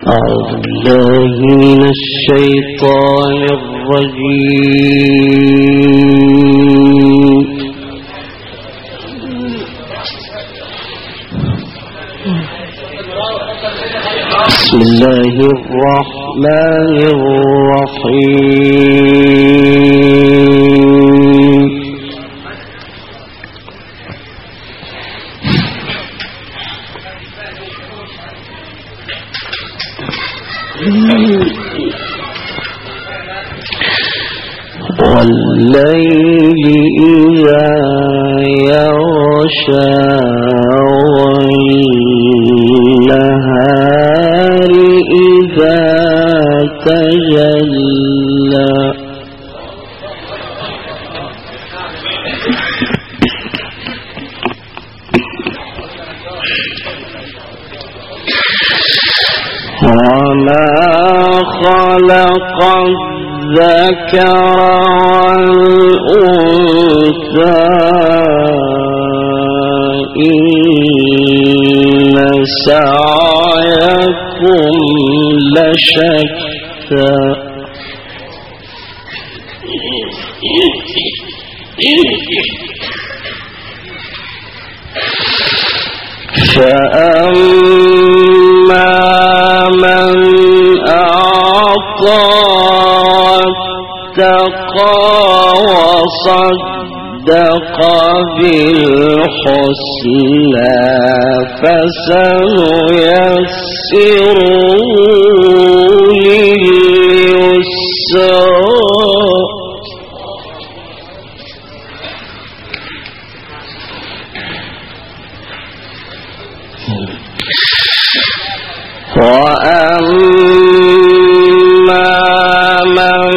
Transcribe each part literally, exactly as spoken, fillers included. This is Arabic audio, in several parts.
أعوذ بالله من الشيطان الرجيم. بسم الله الرحمن الرحيم. والليل إذا يغشى والنهار إذا تجلى وما خلق الذكر والأنثى إن سعيكم لشتى فأما من أعطى واتقى وصدق بالحسنى فسنيسره لليسرى وأما من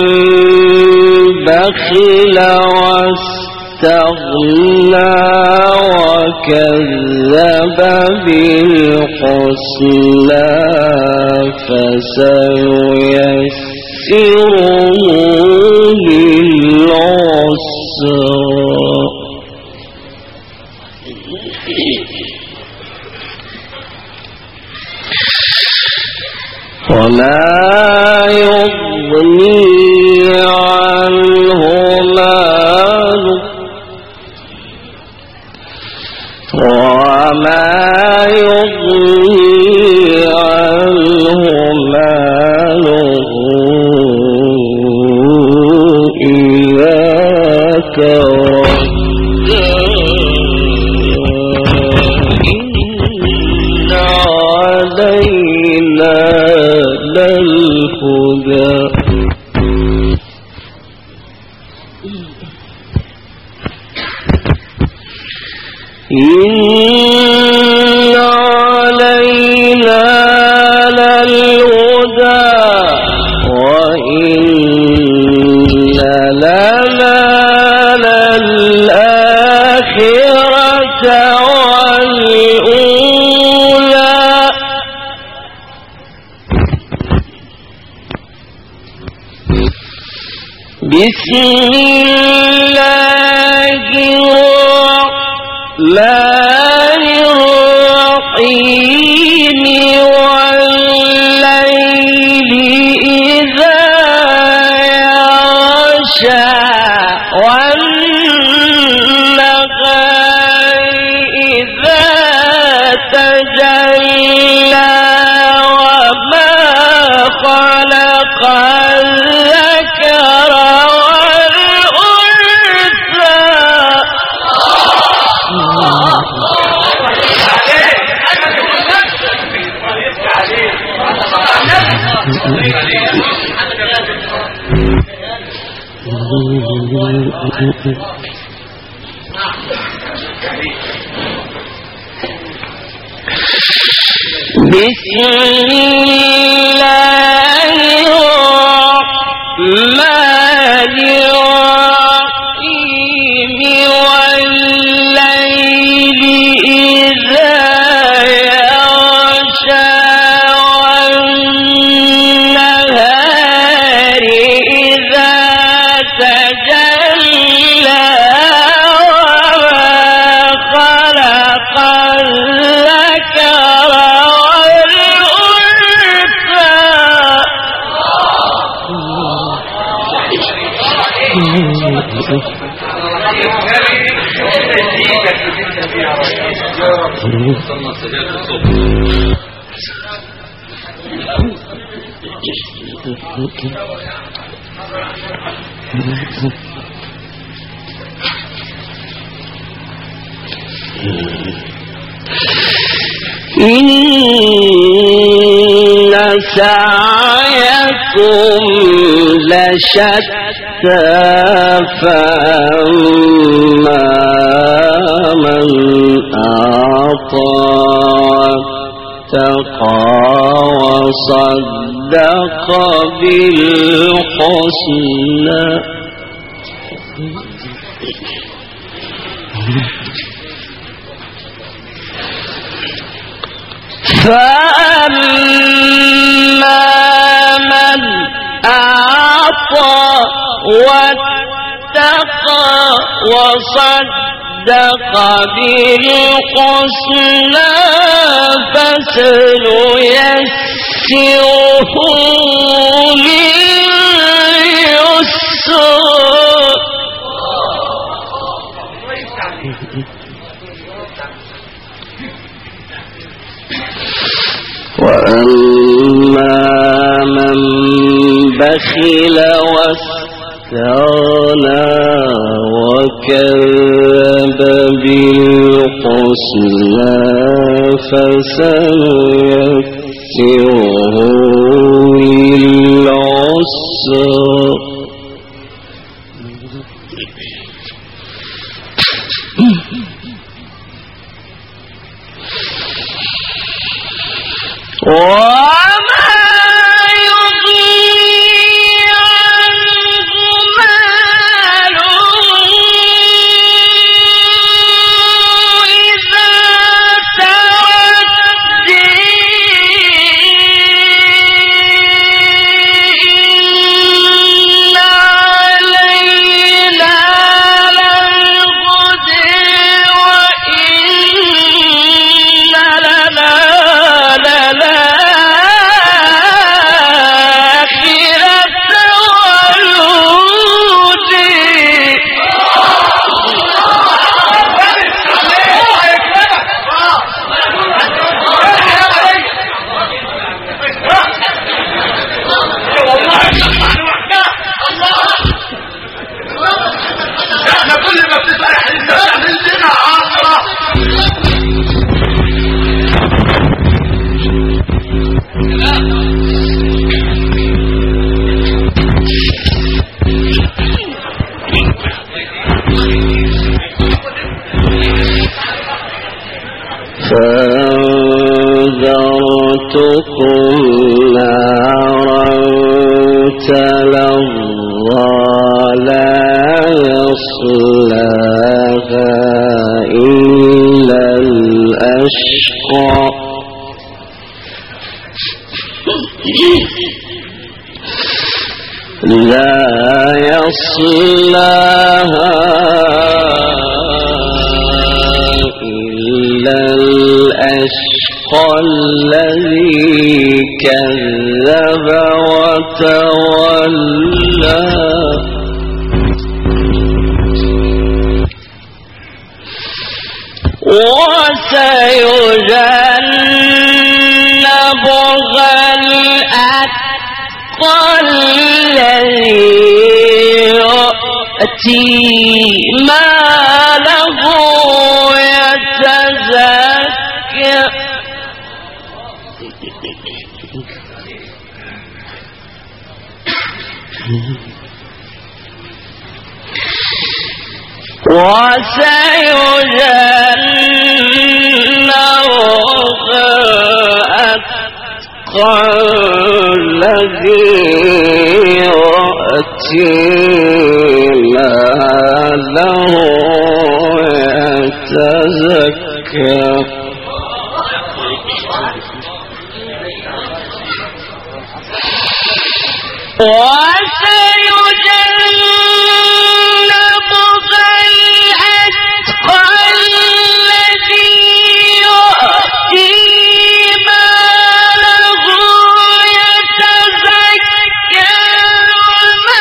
بخل واستغنى وكذب بالحسنى فسنيسره للعسرى وما يغني عنه ماله وما يغني عنه ماله إياك إن علينا للهدى إن علينا للهدى وإن لنا للآخرة والأولى بسم الله الرحمن الرحيم والليل إذا يغشى والنهار إذا تجلى وما خلق الذكر بسم الله الرحمن الرحيم والليل إذا يغشى والنهار إذا تجلى وما خلق الذكر والأنثى وصلنا سجادة الصبح. إن سعيكم لشتى فأما من أعطى واتقى وصدق بالحسنى فأما من أعطى واتقى وصدق بالحسنى فسنيسره لليسرى وأما من بخل واستغنى وكذب بالحسنى فسنيسره للعسرى وما يغني عنه ماله إذا تردي إن علينا للهدى وإن لنا فأنذرتكم نارا تلظى لا يصلاها إلا الأشقى لا يصلاها إلا الأشقى الذي كذب وتولى وسيجنبها الأتقى الذي يؤتي ماله يتزكى وسيجنبها الأتقى الذي يؤتي ماله يتزكى وسيجنبها الأتقى الذي يؤتي ماله يتزكى وما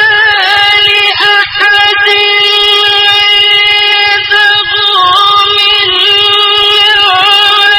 لأحد عنده من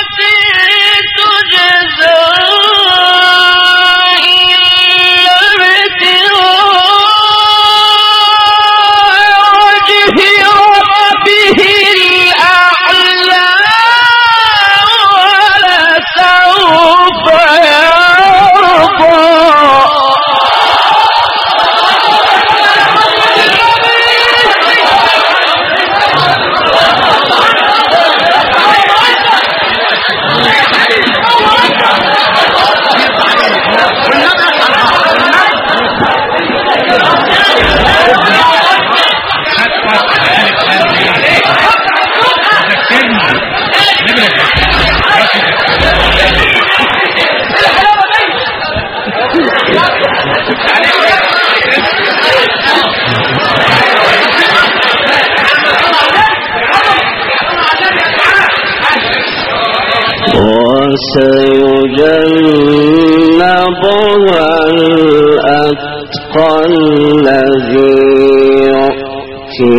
وسيجنبها الأتقى الذي يؤتي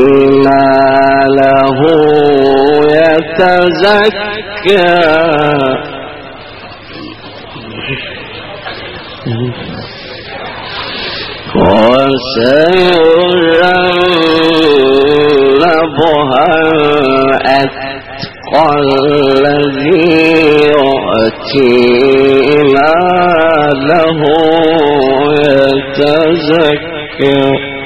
ماله يتزكى وسيجنبها الأتقى الذي يؤتي ماله يتزكى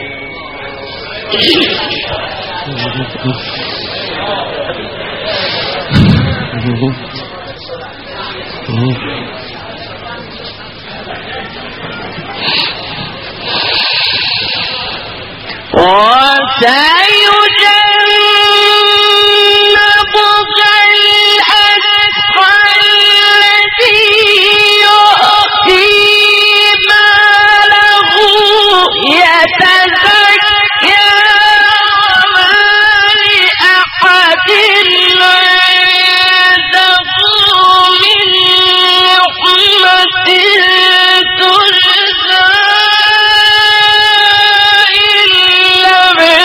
وسيجنبها الأتقى الذي يؤتي ماله يتزكى وما لأحد عنده من نعمة تجزى إلا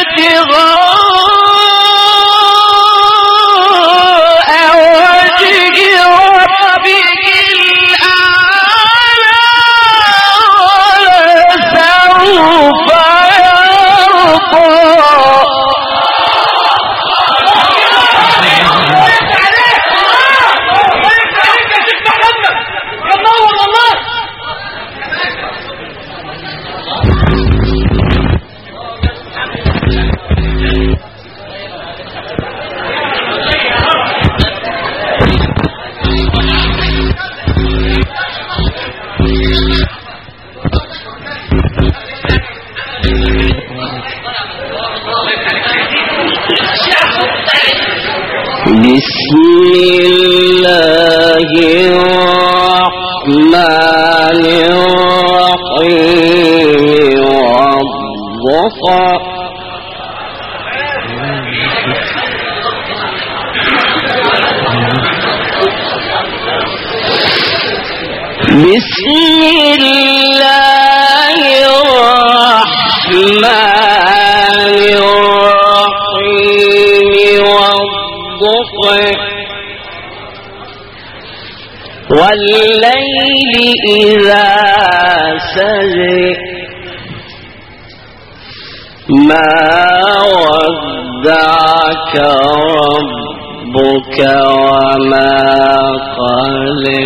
ابتغاء وجه ربه الأعلى ولسوف بسم الله الرحمن الرحيم والضحى بسم الله الرحمن الرحيم والضحى والليل إذا سجى ما ودعك ربك وما قلى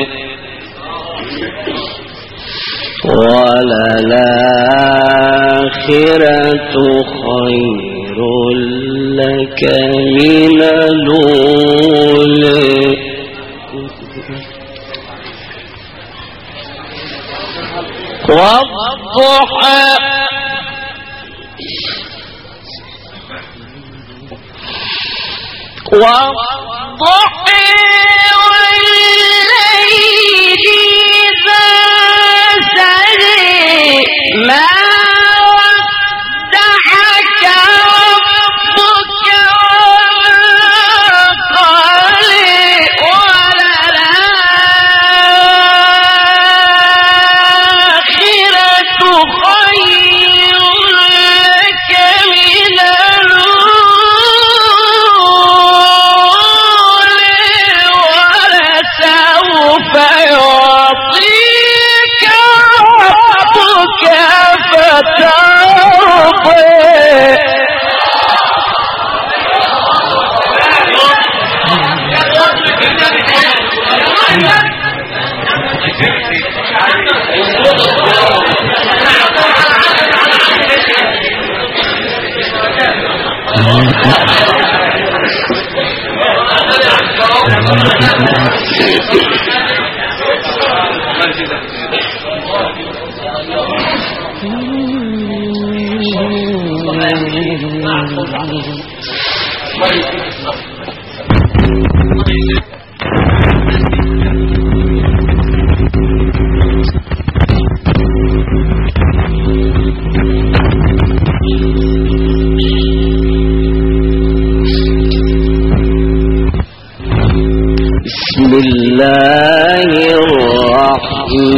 وللآخرة خير لك من الأولى والضحى والضحى والليل إذا سجى ما ودعك ربك وما قلى وللآخرة خير لك من الأولى ولسوف يعطيك ربك فترضى Thank you.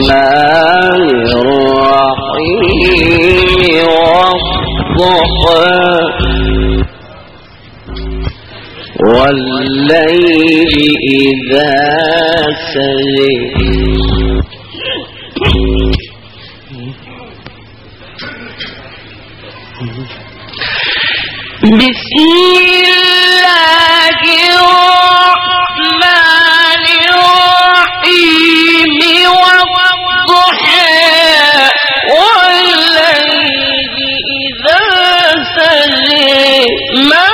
الرحيم والضحى والليل إذا سجى بسم الله الرحمن الرحيم والضحى والليل إذا سجى ما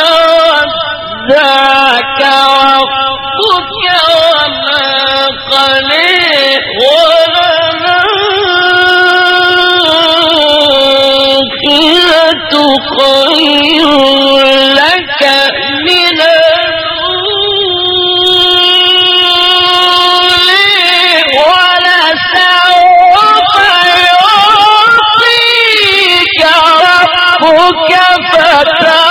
ودعك ربك وما قلى وللآخرة خير لك من الأولى ولسوف يعطيك ربك فترضى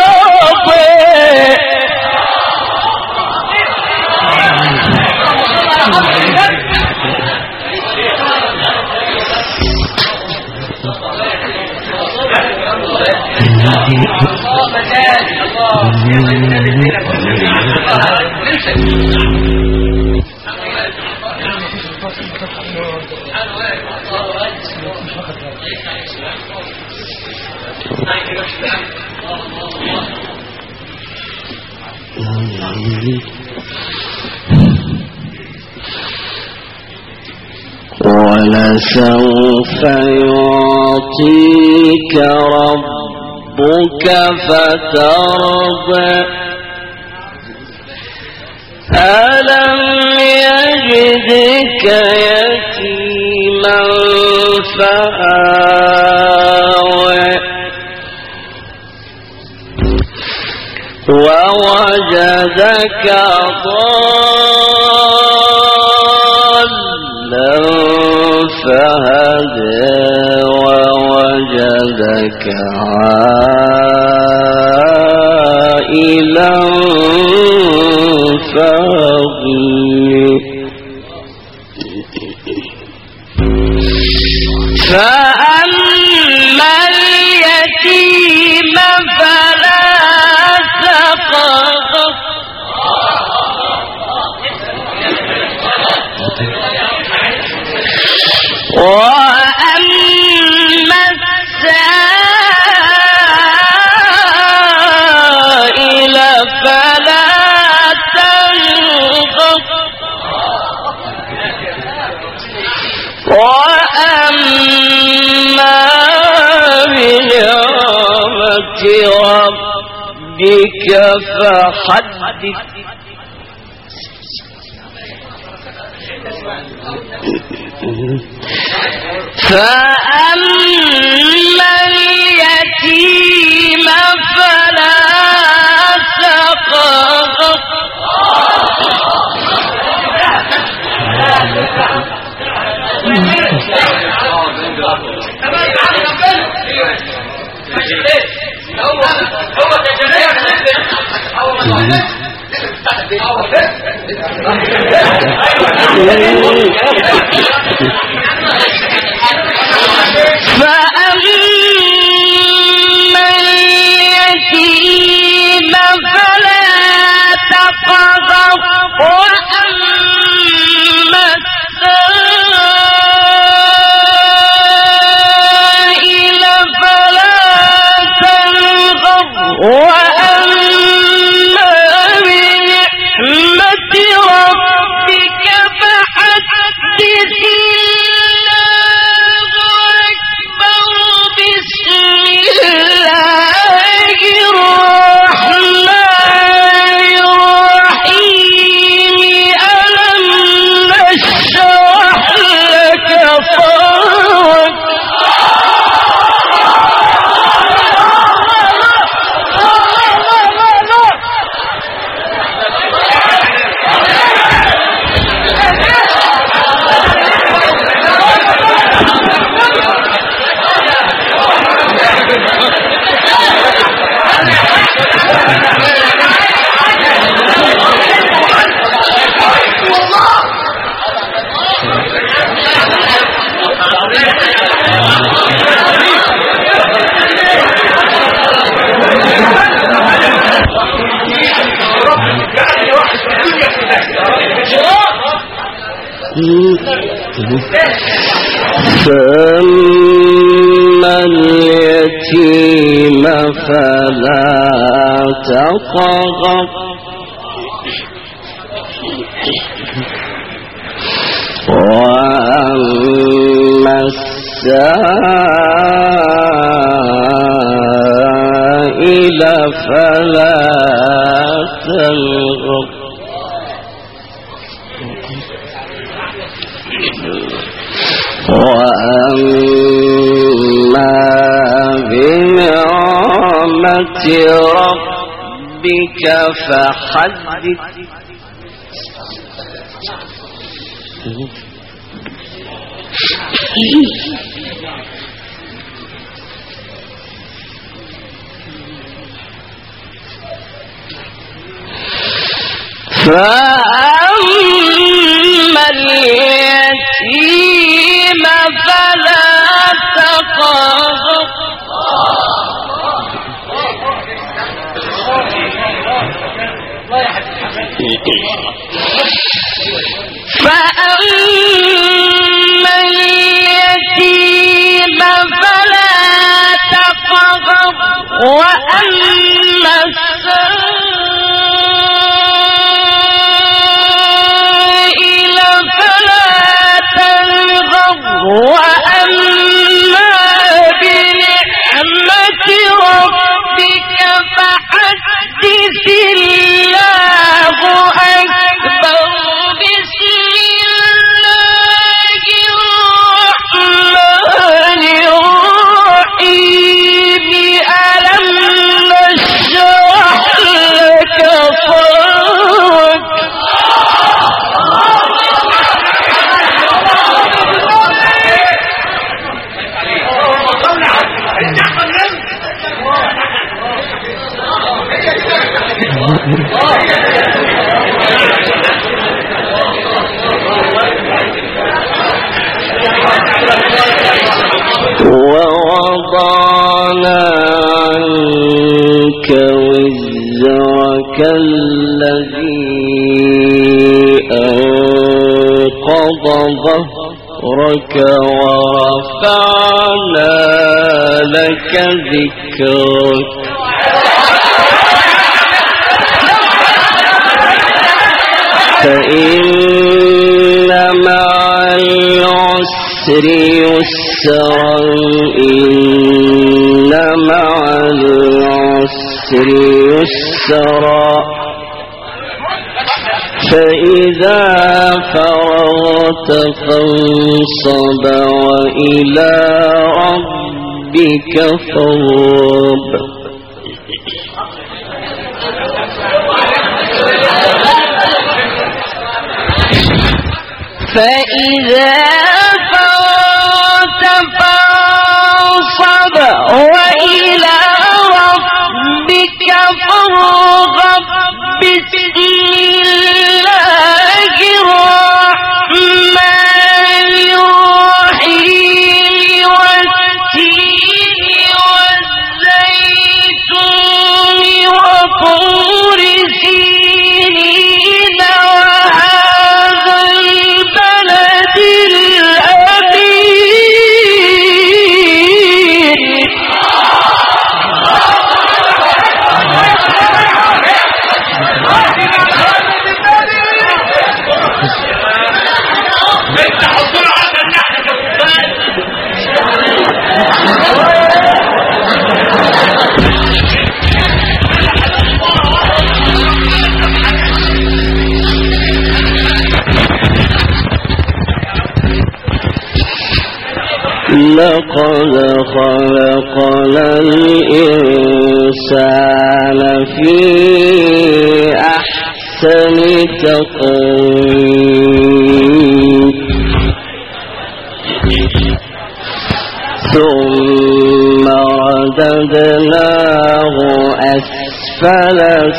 ولسوف يعطيك ربك فترضى ألم يجدك يتيما فآوى ووجدك ضالا فهدى ووجدك عائلا فأغنى فأما اليتيم فلا تقهر وأما السائل فلا تنهر وأما بنعمة ربك فحدث فأما اليتيم فلا تقهر فأما اليتيم فلا تقهر وأما السائل فلا تنهر وأما بنعمة ربك فحدث الرحمن الرحيم فأما اليتيم فلا تقهر وأما السائل فلا تنهر وأما بنعمة ربك فحدث فأما اليتيم فلا تقهر فأما اليتيم فلا تقهر وأما السائل فلا تنهر وأما بنعمة ربك فحدث الله أكبر بسم الله الرحمن الرحيم ألم نشرح لك صدرك ووضعنا عنك وزرك الذي أنقض ظهرك ورفعنا لك ذكرك فإن مع العسر يسرا إن مع العسر يسرا فإذا فرغت فانصب وإلى ربك فارغب فإذا فرغت فانصب وإلى ربك فارغب بسم الله الرحمن الرحيم والتين والزيتون وطور سينين وهذا البلد الأمين لقد خلقنا الإنسان في أحسن تقويم ثم رددناه أسفل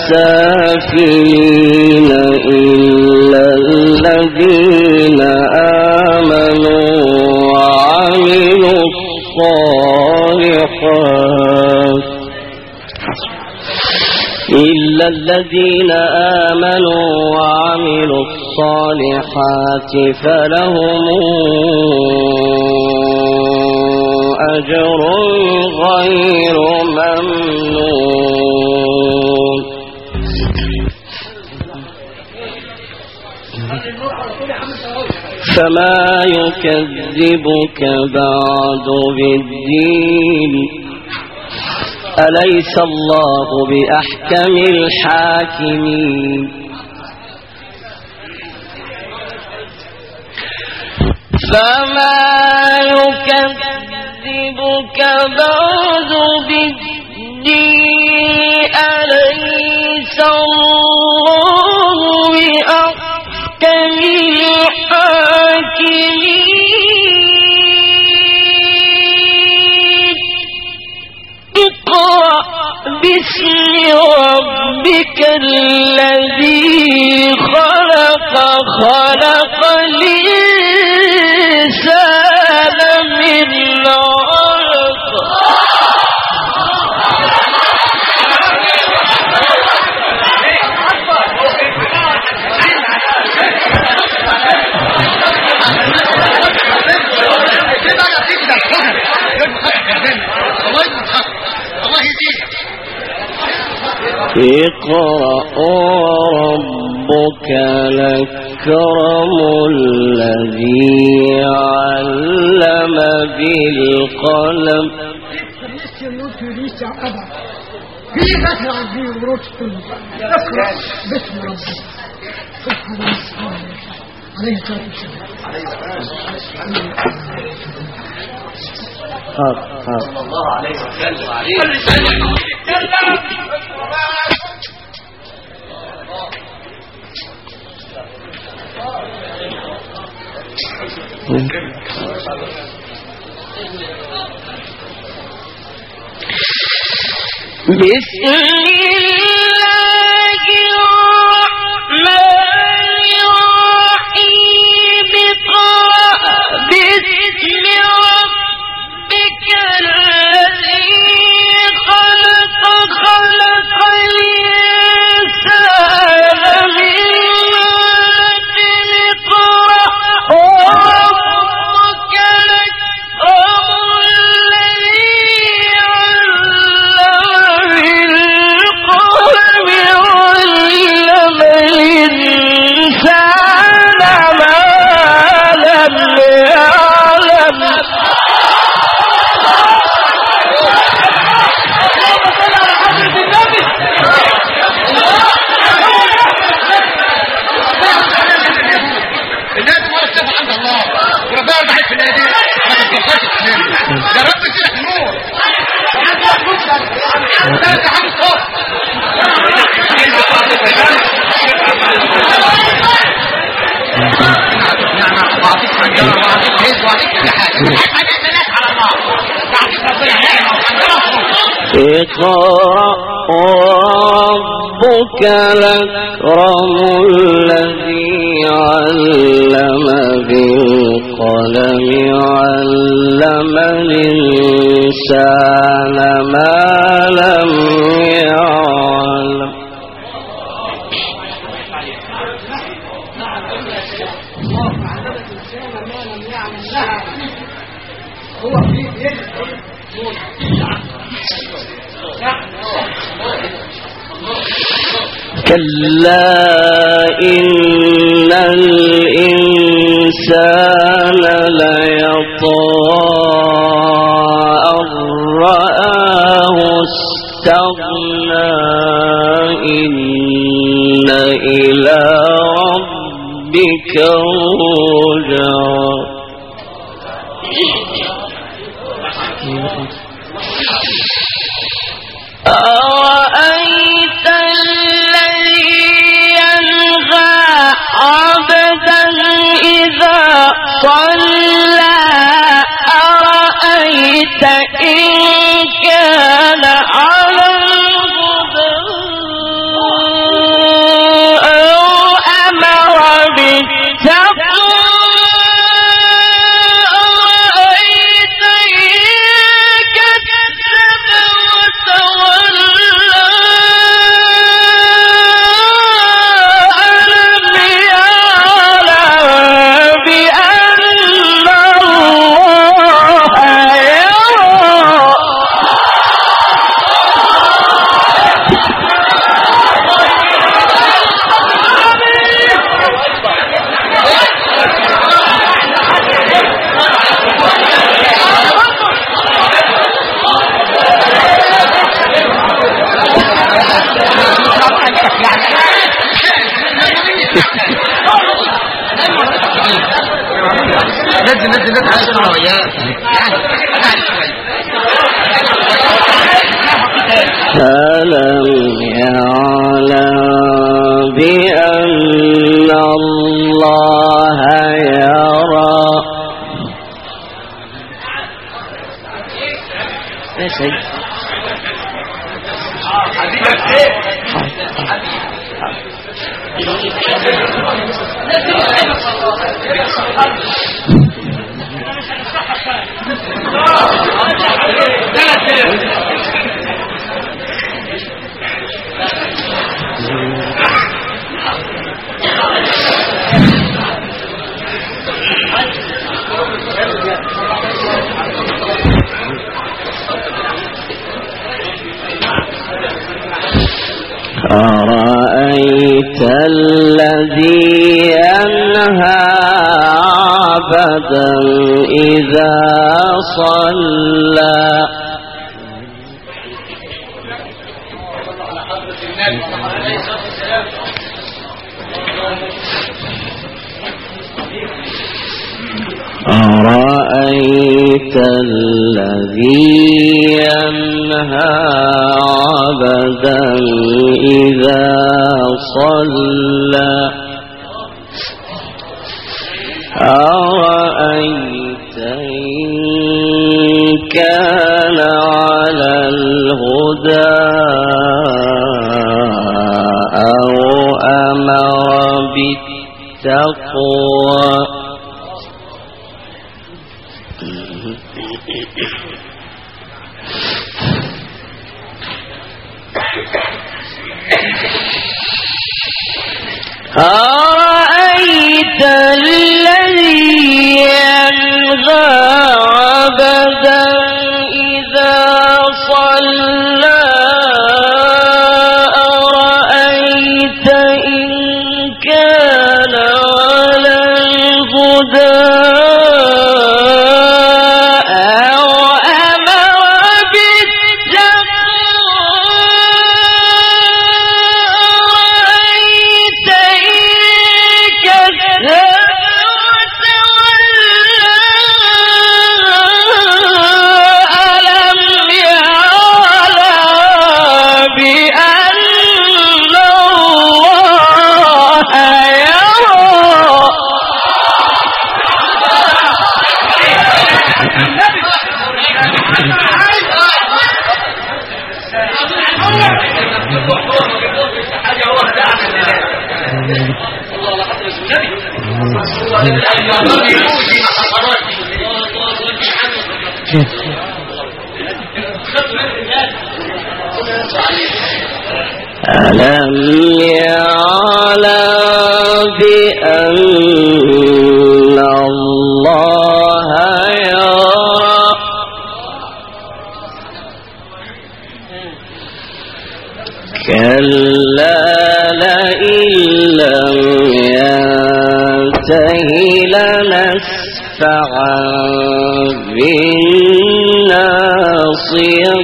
سافلين إلا الذين آمنوا وعملوا الصالحات إلا الذين آمنوا وعملوا الصالحات فلهم أجر غير ممنون. فما يكذبك بعد بالدين أليس الله بأحكم الحاكمين. فما يكذبك بعد بالدين أليس الله بأحكم الحاكمين. اقرأ باسم ربك الذي خلق خلق الإنسان من علق. اقرأ ربك الأكرم الذي علم بالقلم. في ذكر عزيز ورسل اقرأ باسم ربك عليه الصلاة والسلام. صلى الله عليه وسلم عليه بسم الله الرحمن الرحيم. اقرأ باسم ربك الذي خلق خلق الإنسان من علق. اقرأ ربك الأكرم الذي علم بالقلم علم الإنسان ما لم يعلم. الناس ما تشوف عند الله وربنا يرضى في النادي ما تتوصلش النادي يا رب تفتح النور لا تعال صوت نعم واعطيك رجاله واعطيك هيز واعطيك كل حاجه حاجه الناس على الله تعطيك ربنا نعمه اقرأ ربك الأكرم الذي علم بالقلم علم الإنسان ما لم يعلم. كلا إن الإنسان ليطغى أن رآه استغنى إن إلى ربك الرجعى. أرأيت الذي ينهى عبدا إذا صلى أرأيت إن كان على الهدى أو أمر بالتقوى أرأيت إن كذب وتولى ألم يعلم بأن الله يرى. يا سيد أرأيت الذي ينهى عبدا إذا صلى. أرأيت الذي ينهى عبدا إذا صلى. أرأيت إن كان على الهدى أو أمر بالتقوى. أرأيت الذي ينهى عبدا إذا صلى. أرأيت إن كان على الهدى ألم يعلم بأن الله يرى. كلا لئن لم ينته لنسفعا بالناصية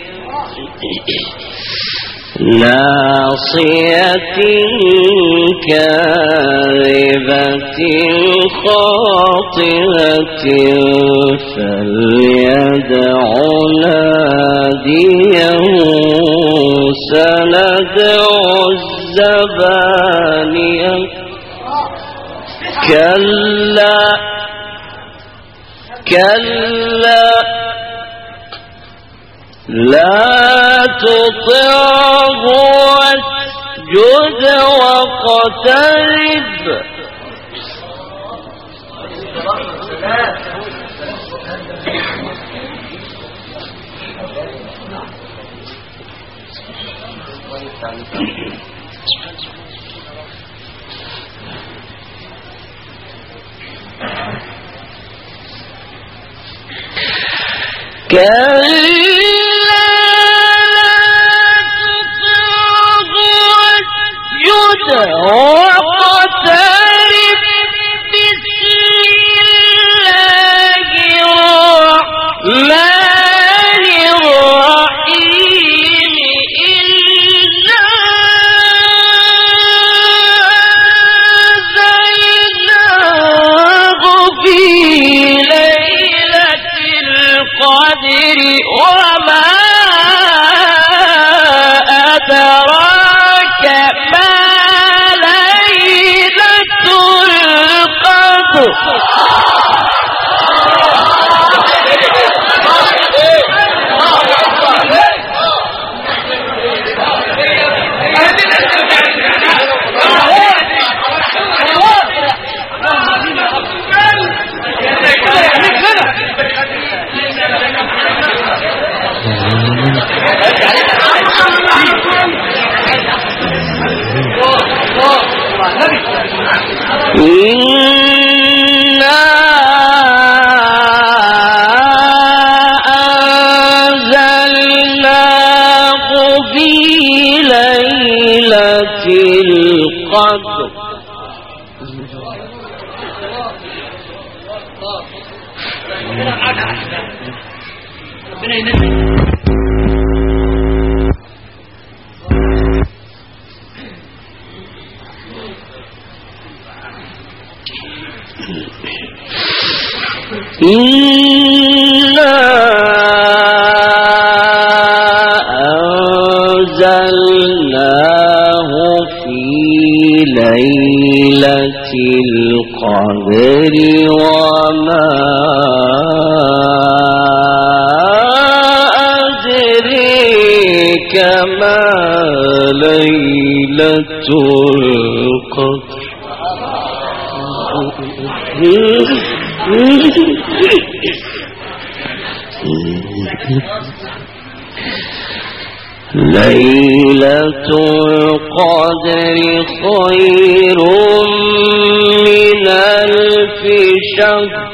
ناصية كاذبة خاطئة فليدع ناديه سندع الزبانية. كلا كلا لا تطعه واسجد واقترب. كلا واقترب بسم الله الرحمن الرحيم. إنا أنزلناه في ليلة القدر وما أدراك ما ليلة القدر إنا أنزلناه في ليلة القدر إنا أنزلناه في ليلة القدر وما أدريك ما ليلة القدر ليلة القدر خير من ألف شهر